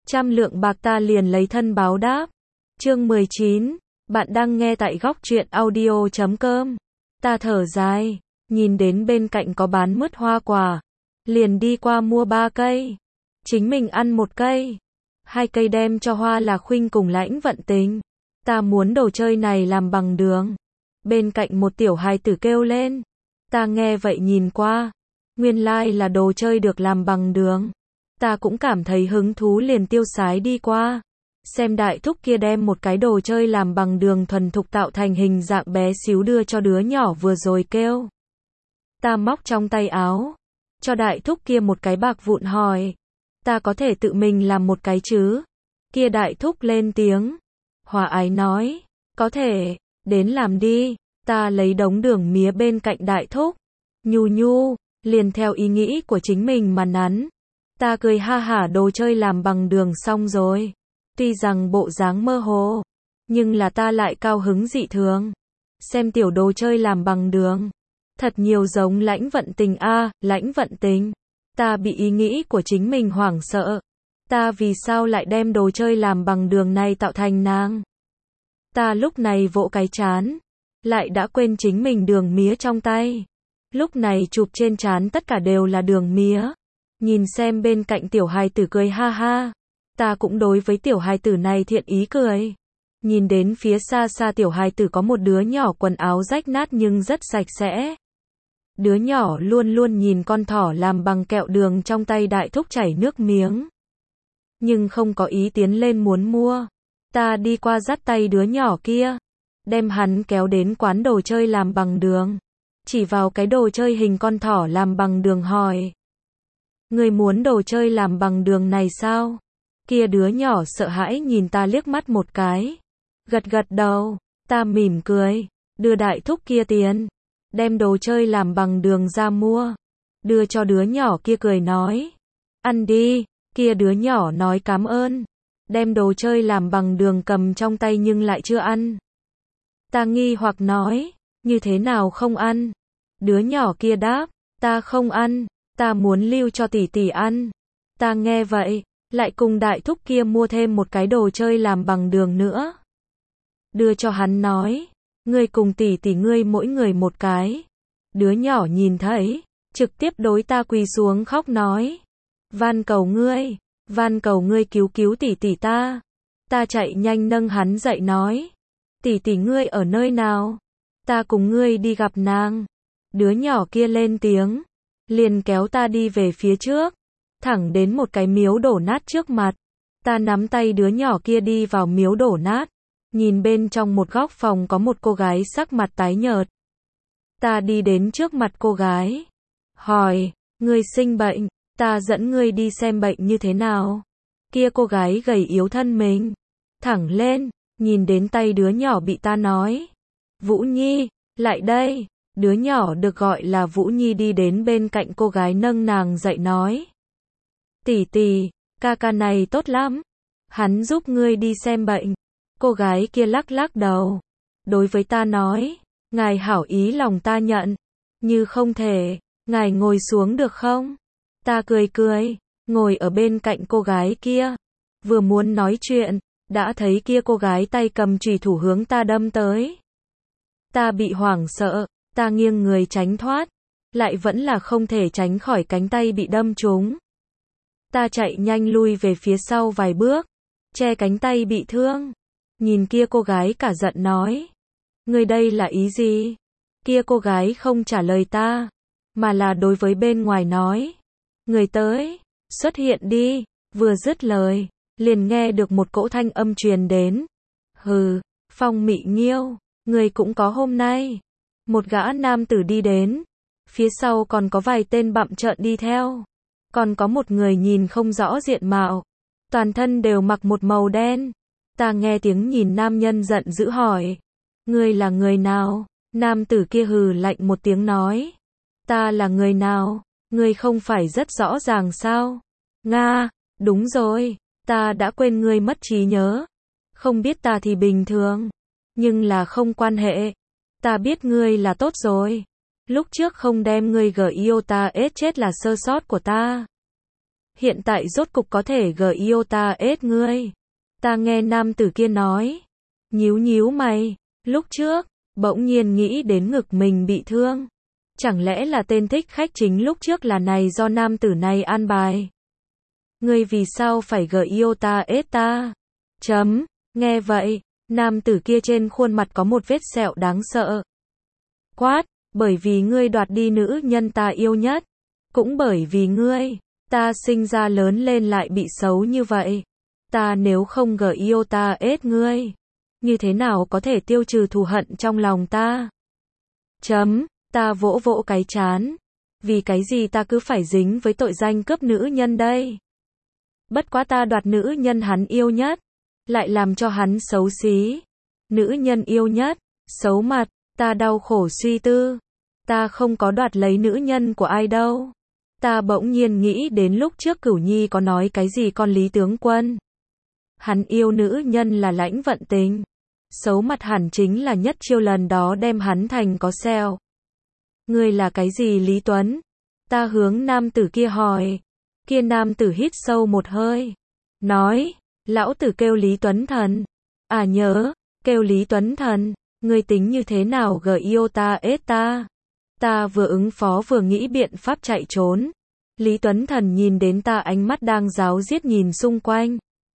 100 lượng bạc ta liền lấy thân báo đáp. Chương 19, bạn đang nghe tại góc truyện audio.com. Ta thở dài, nhìn đến bên cạnh có bán mứt hoa quả, liền đi qua mua 3 cây. Chính mình ăn 1 cây, 2 cây đem cho Hoa là Khuynh cùng Lãnh Vận Tình. Ta muốn đồ chơi này làm bằng đường. Bên cạnh một tiểu hài tử kêu lên. Ta nghe vậy nhìn qua, nguyên lai là đồ chơi được làm bằng đường. Ta cũng cảm thấy hứng thú liền tiêu sái đi qua. Xem đại thúc kia đem một cái đồ chơi làm bằng đường thuần thục tạo thành hình dạng bé xíu đưa cho đứa nhỏ vừa rồi kêu. Ta móc trong tay áo, cho đại thúc kia một cái bạc vụn hỏi. Ta có thể tự mình làm một cái chứ? Kia đại thúc lên tiếng. Hòa ái nói, có thể, đến làm đi. Ta lấy đống đường mía bên cạnh đại thúc. Nhu, liền theo ý nghĩ của chính mình mà nắn. Ta cười ha hả đồ chơi làm bằng đường xong rồi. Tuy rằng bộ dáng mơ hồ, nhưng là ta lại cao hứng dị thường. Xem tiểu đồ chơi làm bằng đường. Thật nhiều giống Lãnh Vận Tình a, Lãnh Vận Tình. Ta bị ý nghĩ của chính mình hoảng sợ. Ta vì sao lại đem đồ chơi làm bằng đường này tạo thành nàng? Ta lúc này vỗ cái trán, lại đã quên chính mình đường mía trong tay. Lúc này chụp trên trán tất cả đều là đường mía. Nhìn xem bên cạnh tiểu hài tử cười ha ha. Ta cũng đối với tiểu hài tử này thiện ý cười. Nhìn đến phía xa xa tiểu hài tử có một đứa nhỏ quần áo rách nát nhưng rất sạch sẽ. Đứa nhỏ luôn luôn nhìn con thỏ làm bằng kẹo đường trong tay đại thúc chảy nước miếng. Nhưng không có ý tiến lên muốn mua. Ta đi qua dắt tay đứa nhỏ kia, đem hắn kéo đến quán đồ chơi làm bằng đường. Chỉ vào cái đồ chơi hình con thỏ làm bằng đường hỏi. Người muốn đồ chơi làm bằng đường này sao? Kia đứa nhỏ sợ hãi nhìn ta liếc mắt một cái. Gật đầu, ta mỉm cười, đưa đại thúc kia tiền. Đem đồ chơi làm bằng đường ra mua. Đưa cho đứa nhỏ kia cười nói. Ăn đi, kia đứa nhỏ nói cảm ơn. Đem đồ chơi làm bằng đường cầm trong tay nhưng lại chưa ăn. Ta nghi hoặc nói, như thế nào không ăn? Đứa nhỏ kia đáp, ta không ăn, ta muốn lưu cho tỷ tỷ ăn. Ta nghe vậy, lại cùng đại thúc kia mua thêm một cái đồ chơi làm bằng đường nữa. Đưa cho hắn nói, ngươi cùng tỷ tỷ ngươi mỗi người một cái. Đứa nhỏ nhìn thấy, trực tiếp đối ta quỳ xuống khóc nói. Van cầu ngươi cứu tỷ tỷ ta. Ta chạy nhanh nâng hắn dậy nói. Tỷ tỷ ngươi ở nơi nào? Ta cùng ngươi đi gặp nàng. Đứa nhỏ kia lên tiếng, liền kéo ta đi về phía trước, thẳng đến một cái miếu đổ nát trước mặt. Ta nắm tay đứa nhỏ kia đi vào miếu đổ nát, nhìn bên trong một góc phòng có một cô gái sắc mặt tái nhợt. Ta đi đến trước mặt cô gái, hỏi, ngươi sinh bệnh, ta dẫn ngươi đi xem bệnh như thế nào. Kia cô gái gầy yếu thân mình, thẳng lên, nhìn đến tay đứa nhỏ bị ta nói. Vũ Nhi, lại đây. Đứa nhỏ được gọi là Vũ Nhi đi đến bên cạnh cô gái nâng nàng dậy nói. Tỷ tỷ, ca ca này tốt lắm. Hắn giúp ngươi đi xem bệnh. Cô gái kia lắc lắc đầu. Đối với ta nói, ngài hảo ý lòng ta nhận. Như không thể, ngài ngồi xuống được không? Ta cười, ngồi ở bên cạnh cô gái kia. Vừa muốn nói chuyện, đã thấy kia cô gái tay cầm chùy thủ hướng ta đâm tới. Ta bị hoảng sợ. Ta nghiêng người tránh thoát, lại vẫn là không thể tránh khỏi cánh tay bị đâm trúng. Ta chạy nhanh lui về phía sau vài bước, che cánh tay bị thương. Nhìn kia cô gái cả giận nói. Ngươi đây là ý gì? Kia cô gái không trả lời ta, mà là đối với bên ngoài nói. Người tới, xuất hiện đi. Vừa dứt lời, liền nghe được một cỗ thanh âm truyền đến. Hừ, Phong Mị Nghiêu, người cũng có hôm nay. Một gã nam tử đi đến, phía sau còn có vài tên bặm trợn đi theo, còn có một người nhìn không rõ diện mạo, toàn thân đều mặc một màu đen. Ta nghe tiếng nhìn nam nhân giận dữ hỏi, ngươi là người nào? Nam tử kia hừ lạnh một tiếng nói, ta là người nào? Ngươi không phải rất rõ ràng sao? Nga, đúng rồi, ta đã quên ngươi mất trí nhớ. Không biết ta thì bình thường, nhưng là không quan hệ. Ta biết ngươi là tốt rồi. Lúc trước không đem ngươi gợi yêu ta ết chết là sơ sót của ta. hiện tại rốt cục có thể GIOTA-S ngươi. Ta nghe nam tử kia nói. Nhíu nhíu mày, lúc trước, bỗng nhiên nghĩ đến ngực mình bị thương. Chẳng lẽ là tên thích khách chính lúc trước là này do nam tử này an bài? Ngươi vì sao phải GIOTA-S ta? Nghe vậy, nam tử kia trên khuôn mặt có một vết sẹo đáng sợ. Quát, bởi vì ngươi đoạt đi nữ nhân ta yêu nhất. Cũng bởi vì ngươi, ta sinh ra lớn lên lại bị xấu như vậy. Ta nếu không GIOTA-S ngươi, như thế nào có thể tiêu trừ thù hận trong lòng ta? Ta vỗ vỗ cái trán. Vì cái gì ta cứ phải dính với tội danh cướp nữ nhân đây? Bất quá ta đoạt nữ nhân hắn yêu nhất, lại làm cho hắn xấu xí. Nữ nhân yêu nhất, xấu mặt, ta đau khổ suy tư. Ta không có đoạt lấy nữ nhân của ai đâu. Ta bỗng nhiên nghĩ đến lúc trước Cửu Nhi có nói cái gì con Lý tướng quân. Hắn yêu nữ nhân là Lãnh Vận Tình. Xấu mặt hẳn chính là nhất chiêu lần đó đem hắn thành có sẹo. Ngươi là cái gì Lý Tuấn? Ta hướng nam tử kia hỏi. Kia nam tử hít sâu một hơi. Nói, lão tử kêu Lý Tuấn Thần. À nhớ, kêu Lý Tuấn Thần. Ngươi tính như thế nào GIOTA-S ta? Ta vừa ứng phó vừa nghĩ biện pháp chạy trốn. Lý Tuấn Thần nhìn đến ta ánh mắt đang ráo riết nhìn xung quanh.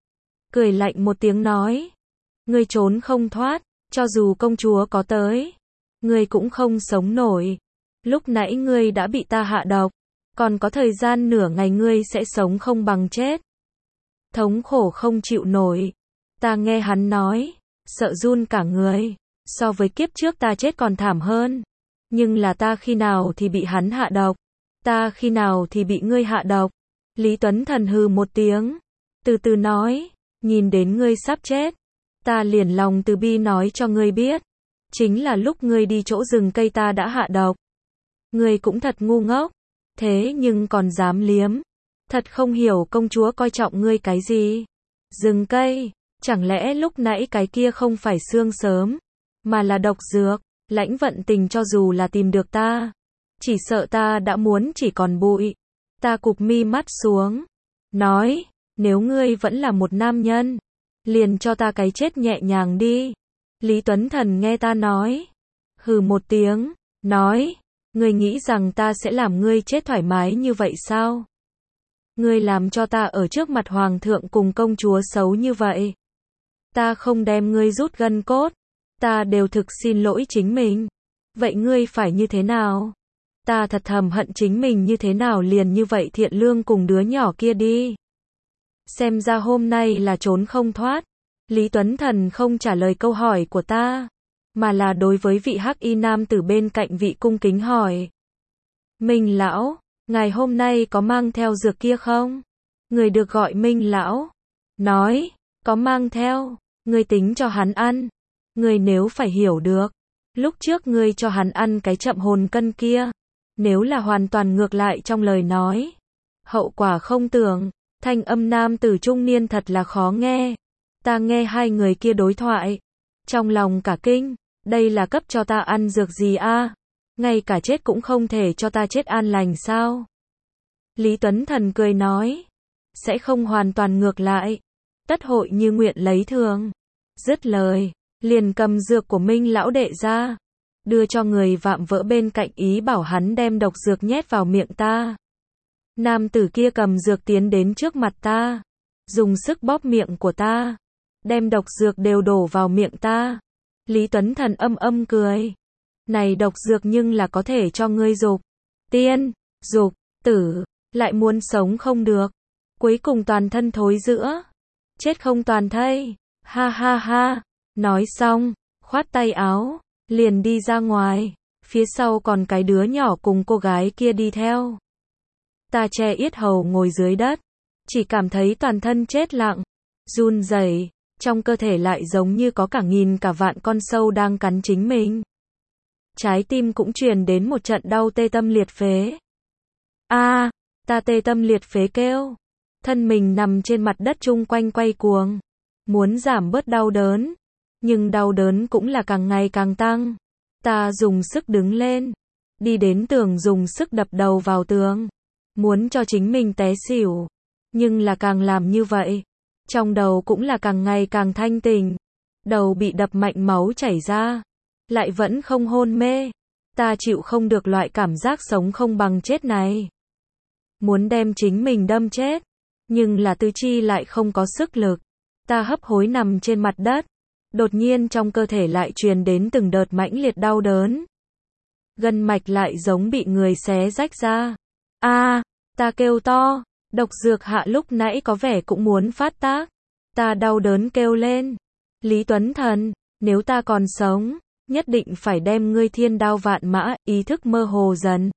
Cười lạnh một tiếng nói. Ngươi trốn không thoát, cho dù công chúa có tới. Ngươi cũng không sống nổi. Lúc nãy ngươi đã bị ta hạ độc. Còn có thời gian nửa ngày ngươi sẽ sống không bằng chết. Thống khổ không chịu nổi. Ta nghe hắn nói. Sợ run cả người. So với kiếp trước ta chết còn thảm hơn. Nhưng là ta khi nào thì bị hắn hạ độc. Ta khi nào thì bị ngươi hạ độc. Lý Tuấn Thần hừ một tiếng. Từ từ nói. Nhìn đến ngươi sắp chết. Ta liền lòng từ bi nói cho ngươi biết. Chính là lúc ngươi đi chỗ rừng cây ta đã hạ độc. Ngươi cũng thật ngu ngốc. Thế nhưng còn dám liếm. Thật không hiểu công chúa coi trọng ngươi cái gì. Rừng cây. Chẳng lẽ lúc nãy cái kia không phải xương sớm. Mà là độc dược. Lãnh Vận Tình cho dù là tìm được ta. Chỉ sợ ta đã muốn chỉ còn bụi. Ta cụp mi mắt xuống. Nói. Nếu ngươi vẫn là một nam nhân. Liền cho ta cái chết nhẹ nhàng đi. Lý Tuấn Thần nghe ta nói. Hừ một tiếng. Nói. Ngươi nghĩ rằng ta sẽ làm ngươi chết thoải mái như vậy sao? Ngươi làm cho ta ở trước mặt hoàng thượng cùng công chúa xấu như vậy. Ta không đem ngươi rút gân cốt. Ta đều thực xin lỗi chính mình. Vậy ngươi phải như thế nào? Ta thật thầm hận chính mình như thế nào liền như vậy thiện lương cùng đứa nhỏ kia đi. Xem ra hôm nay là trốn không thoát. Lý Tuấn Thần không trả lời câu hỏi của ta. Mà là đối với vị hắc y nam tử bên cạnh vị cung kính hỏi. Minh lão, ngài hôm nay có mang theo dược kia không? Người được gọi Minh lão. Nói, có mang theo. Người tính cho hắn ăn. Người nếu phải hiểu được. Lúc trước ngươi cho hắn ăn cái chậm hồn cân kia. Nếu là hoàn toàn ngược lại trong lời nói. Hậu quả không tưởng. Thanh âm nam tử trung niên thật là khó nghe. Ta nghe hai người kia đối thoại. Trong lòng cả kinh. Đây là cấp cho ta ăn dược gì a? Ngay cả chết cũng không thể cho ta chết an lành sao? Lý Tuấn Thần cười nói. Sẽ không hoàn toàn ngược lại. Tất hội như nguyện lấy thường. Dứt lời. Liền cầm dược của Minh lão đệ ra. Đưa cho người vạm vỡ bên cạnh ý bảo hắn đem độc dược nhét vào miệng ta. Nam tử kia cầm dược tiến đến trước mặt ta. Dùng sức bóp miệng của ta. Đem độc dược đều đổ vào miệng ta. Lý Tuấn Thần âm cười. Này độc dược nhưng là có thể cho ngươi dục tiên, dục tử, lại muốn sống không được. Cuối cùng toàn thân thối rữa. Chết không toàn thây. Ha ha ha. Nói xong, khoát tay áo, liền đi ra ngoài. Phía sau còn cái đứa nhỏ cùng cô gái kia đi theo. Ta che yết hầu ngồi dưới đất. Chỉ cảm thấy toàn thân chết lặng. Run rẩy. Trong cơ thể lại giống như có cả nghìn cả vạn con sâu đang cắn chính mình. Trái tim cũng truyền đến một trận đau tê tâm liệt phế. Ta tê tâm liệt phế kêu. Thân mình nằm trên mặt đất chung quanh quay cuồng. Muốn giảm bớt đau đớn. Nhưng đau đớn cũng là càng ngày càng tăng. Ta dùng sức đứng lên. Đi đến tường dùng sức đập đầu vào tường. Muốn cho chính mình té xỉu. Nhưng là càng làm như vậy, trong đầu cũng là càng ngày càng thanh tỉnh. Đầu bị đập mạnh máu chảy ra, lại vẫn không hôn mê. Ta chịu không được loại cảm giác sống không bằng chết này. Muốn đem chính mình đâm chết, nhưng là tứ chi lại không có sức lực. Ta hấp hối nằm trên mặt đất, đột nhiên trong cơ thể lại truyền đến từng đợt mãnh liệt đau đớn. Gân mạch lại giống bị người xé rách ra. Ta kêu to, độc dược hạ lúc nãy có vẻ cũng muốn phát tác. Ta đau đớn kêu lên, Lý Tuấn Thần, nếu ta còn sống, nhất định phải đem ngươi thiên đao vạn mã. Ý thức mơ hồ dần,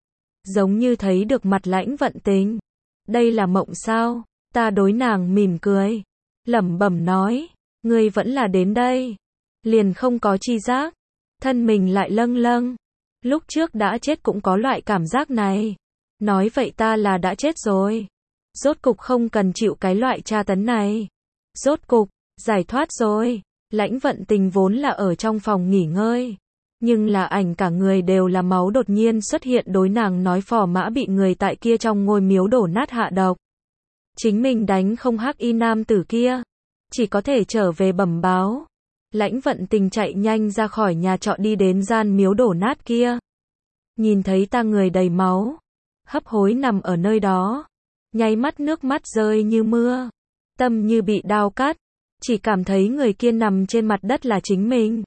giống như thấy được mặt Lãnh Vận Tình. Đây là mộng sao? Ta đối nàng mỉm cười, lẩm bẩm nói, ngươi vẫn là đến đây. Liền không có chi giác, thân mình lại lâng lâng. Lúc trước đã chết cũng có loại cảm giác này. Nói vậy ta là đã chết rồi. Rốt cục không cần chịu cái loại tra tấn này. Rốt cục, giải thoát rồi. Lãnh Vận Tình vốn là ở trong phòng nghỉ ngơi. Nhưng là ảnh cả người đều là máu đột nhiên xuất hiện đối nàng nói Phò Mã bị người tại kia trong ngôi miếu đổ nát hạ độc. Chính mình đánh không hắc y nam tử kia. Chỉ có thể trở về bẩm báo. Lãnh Vận Tình chạy nhanh ra khỏi nhà trọ đi đến gian miếu đổ nát kia. Nhìn thấy ta người đầy máu, hấp hối nằm ở nơi đó. Nháy mắt nước mắt rơi như mưa. Tâm như bị đao cắt. Chỉ cảm thấy người kia nằm trên mặt đất là chính mình.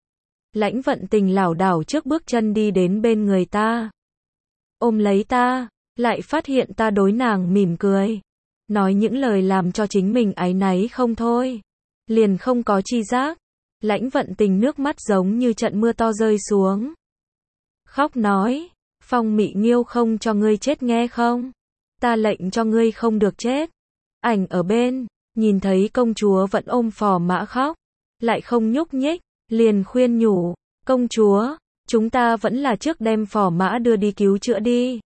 Lãnh Vận Tình lảo đảo trước bước chân đi đến bên người ta. Ôm lấy ta, lại phát hiện ta đối nàng mỉm cười. Nói những lời làm cho chính mình áy náy không thôi. Liền không có chi giác. Lãnh Vận Tình nước mắt giống như trận mưa to rơi xuống. Khóc nói, Phong Mị Nghiêu không cho ngươi chết nghe không? Ta lệnh cho ngươi không được chết. Ảnh ở bên, nhìn thấy công chúa vẫn ôm Phò Mã khóc, lại không nhúc nhích, liền khuyên nhủ, công chúa, chúng ta vẫn là trước đem Phò Mã đưa đi cứu chữa đi.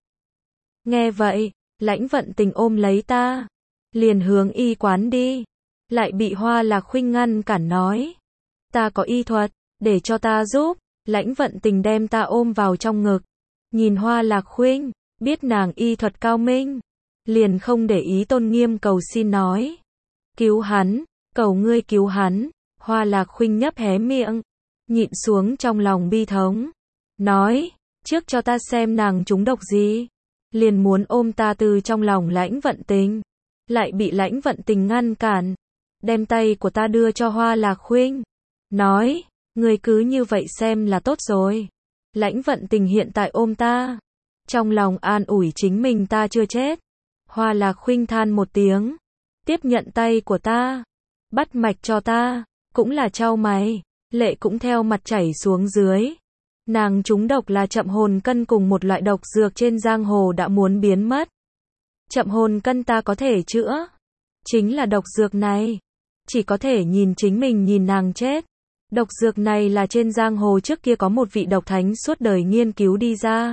Nghe vậy, Lãnh Vận Tình ôm lấy ta, liền hướng y quán đi, lại bị Hoa Lạc Khuynh ngăn cản nói, ta có y thuật, để cho ta giúp. Lãnh Vận Tình đem ta ôm vào trong ngực, nhìn Hoa Lạc Khuynh, biết nàng y thuật cao minh, liền không để ý tôn nghiêm cầu xin nói, cứu hắn, cầu ngươi cứu hắn. Hoa Lạc Khuynh nhấp hé miệng, nhịn xuống trong lòng bi thống, nói, trước cho ta xem nàng trúng độc gì. Liền muốn ôm ta từ trong lòng Lãnh Vận Tình, lại bị Lãnh Vận Tình ngăn cản, đem tay của ta đưa cho Hoa Lạc Khuynh, nói, ngươi cứ như vậy xem là tốt rồi. Lãnh Vận Tình hiện tại ôm ta, trong lòng an ủi chính mình ta chưa chết. Hoa Lạc Khuynh than một tiếng, tiếp nhận tay của ta, bắt mạch cho ta, cũng là chau mày, lệ cũng theo mặt chảy xuống dưới. Nàng trúng độc là chậm hồn cân cùng một loại độc dược trên giang hồ đã muốn biến mất. Chậm hồn cân ta có thể chữa, chính là độc dược này, chỉ có thể nhìn chính mình nhìn nàng chết. Độc dược này là trên giang hồ trước kia có một vị độc thánh suốt đời nghiên cứu đi ra.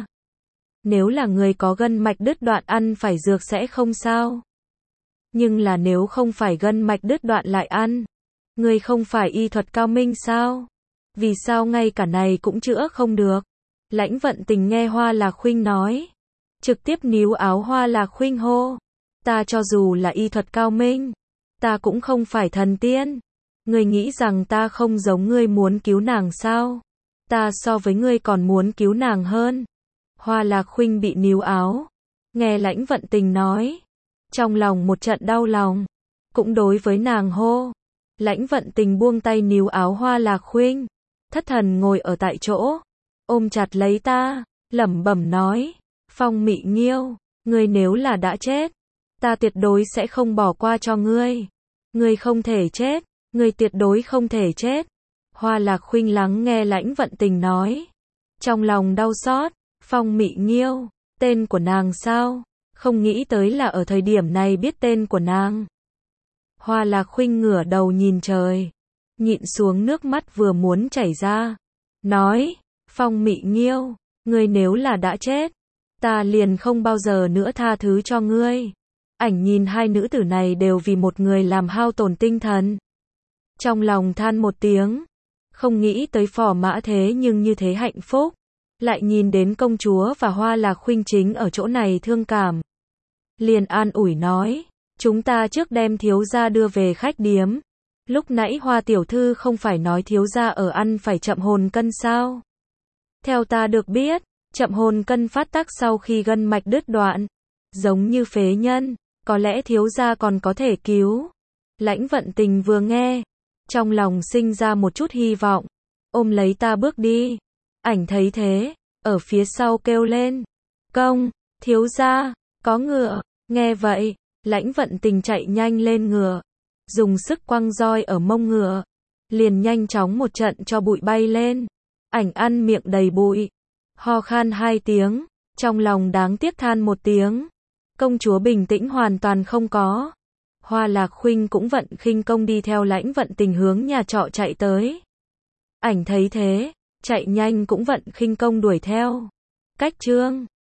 Nếu là người có gân mạch đứt đoạn ăn phải dược sẽ không sao. Nhưng là nếu không phải gân mạch đứt đoạn lại ăn, người không phải y thuật cao minh sao? Vì sao ngay cả này cũng chữa không được? Lãnh Vận Tình nghe Hoa Lạc Khuynh nói, trực tiếp níu áo Hoa Lạc Khuynh hô, ta cho dù là y thuật cao minh, ta cũng không phải thần tiên. Ngươi nghĩ rằng ta không giống ngươi muốn cứu nàng sao? Ta so với ngươi còn muốn cứu nàng hơn. Hoa Lạc Khuynh bị níu áo, nghe Lãnh Vận Tình nói, trong lòng một trận đau lòng, cũng đối với nàng hô. Lãnh Vận Tình buông tay níu áo Hoa Lạc Khuynh, thất thần ngồi ở tại chỗ, ôm chặt lấy ta, lẩm bẩm nói, Phong Mị Nghiêu, ngươi nếu là đã chết, ta tuyệt đối sẽ không bỏ qua cho ngươi. Ngươi không thể chết, ngươi tuyệt đối không thể chết. Hoa Lạc Khuynh lắng nghe Lãnh Vận Tình nói, trong lòng đau xót. Phong Mị Nghiêu, tên của nàng sao? Không nghĩ tới là ở thời điểm này biết tên của nàng. Hoa Lạc Khuynh ngửa đầu nhìn trời, nhịn xuống nước mắt vừa muốn chảy ra, nói, Phong Mị Nghiêu, ngươi nếu là đã chết, ta liền không bao giờ nữa tha thứ cho ngươi. Ảnh nhìn hai nữ tử này đều vì một người làm hao tổn tinh thần. Trong lòng than một tiếng, không nghĩ tới Phò Mã thế nhưng như thế hạnh phúc. Lại nhìn đến công chúa và Hoa Lạc Khuynh chính ở chỗ này thương cảm. Liền an ủi nói, Chúng ta trước đem thiếu gia đưa về khách điếm. Lúc nãy Hoa tiểu thư không phải nói thiếu gia ở ăn phải chậm hồn cân sao? Theo ta được biết, chậm hồn cân phát tác sau khi gân mạch đứt đoạn. Giống như phế nhân, có lẽ thiếu gia còn có thể cứu. Lãnh Vận Tình vừa nghe, trong lòng sinh ra một chút hy vọng, ôm lấy ta bước đi. Ảnh thấy thế, ở phía sau kêu lên, công, thiếu gia, có ngựa. Nghe vậy, Lãnh Vận Tình chạy nhanh lên ngựa, dùng sức quăng roi ở mông ngựa, liền nhanh chóng một trận cho bụi bay lên. Ảnh ăn miệng đầy bụi, ho khan 2 tiếng, trong lòng đáng tiếc than một tiếng. Công chúa bình tĩnh hoàn toàn không có. Hoa Lạc Khuynh cũng vận khinh công đi theo Lãnh Vận Tình hướng nhà trọ chạy tới. Ảnh thấy thế, chạy nhanh cũng vận khinh công đuổi theo. Cách chương